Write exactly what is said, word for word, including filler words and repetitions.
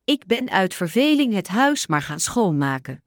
Ik ben uit verveling het huis maar gaan schoonmaken.